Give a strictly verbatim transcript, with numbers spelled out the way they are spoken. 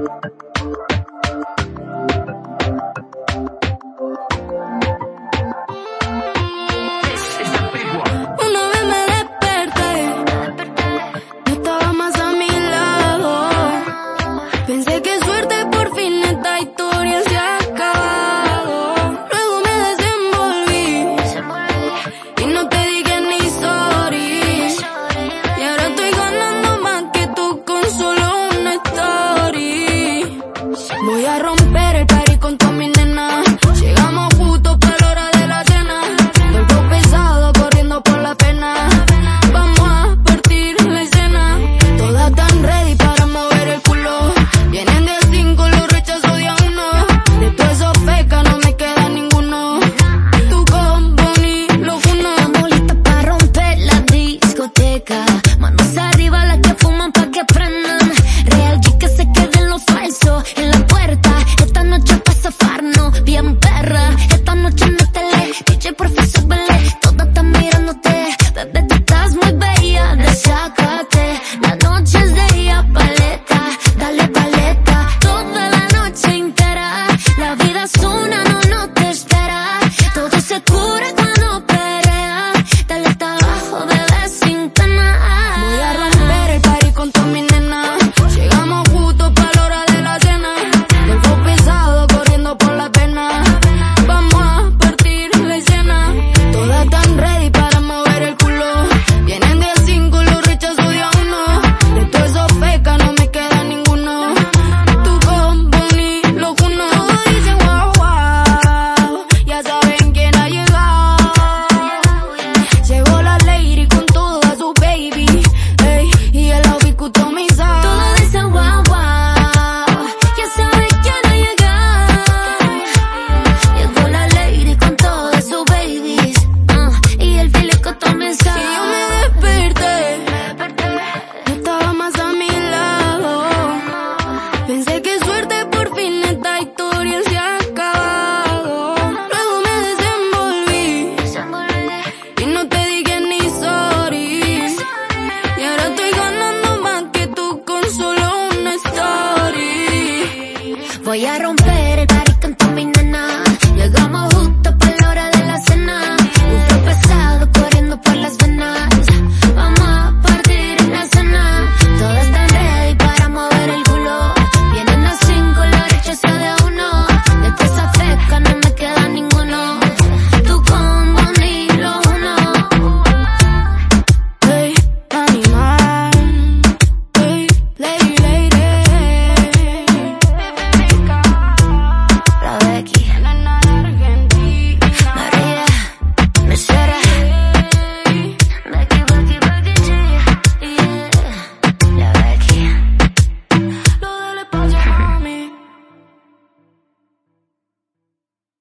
Voy a romper el party con toda mi nena. Llegamos justo para la hora de la cena. Vuelvo pesado corriendo por la pena. Vamos a partir la escena. Todas tan ready para mover el culo. Vienen de cinco, los rechazo de a uno. De todos esos fecas no me queda ninguno. Tu combo ni lo uno. Estamos listas para romper la discoteca. Manos arriba las que fuman pa' que prendan. Real G que se queden los falsos en la puerta. Esta noche pa' zafarnos bien perra. Esta noche métele, D J porfa súbele. Todas están mirándote, bebé tú estás muy bella. Desácate, la noche es de ella, paleta. Dale paleta, toda la noche entera. La vida es una, no, no te espera. Todo se cura cuando perea. Dale hasta abajo, bebé, sin pena. Voy a romper el party con toda mi nena. Llegamos justo para la hora de la cena. Vuelvo pesado corriendo por la pena. Vamos a partir la escena. Todas tan ready para mover el culo. Vienen de cinco, los rechazo de a uno. De todos esos fecas no me queda ninguno. Tu combo ni lo uno. Todos dicen wow, wow. Ya saben quién ha llegado. Llegó la lady con toda su baby. Ey, y el outfit customizado. Todo dice wow, wow. Ya sabes quién ha llegado. Llegó la lady con todas sus babies. Uh, y el feel customizado. Y yo me desperté, no estaba más a mi lado. Pensé que suerte, por fin esta historia se ha acabado. Luego me desenvolví y no te dije ni sorry. Y ahora estoy ganando más que tú con solo una story. Voy a romper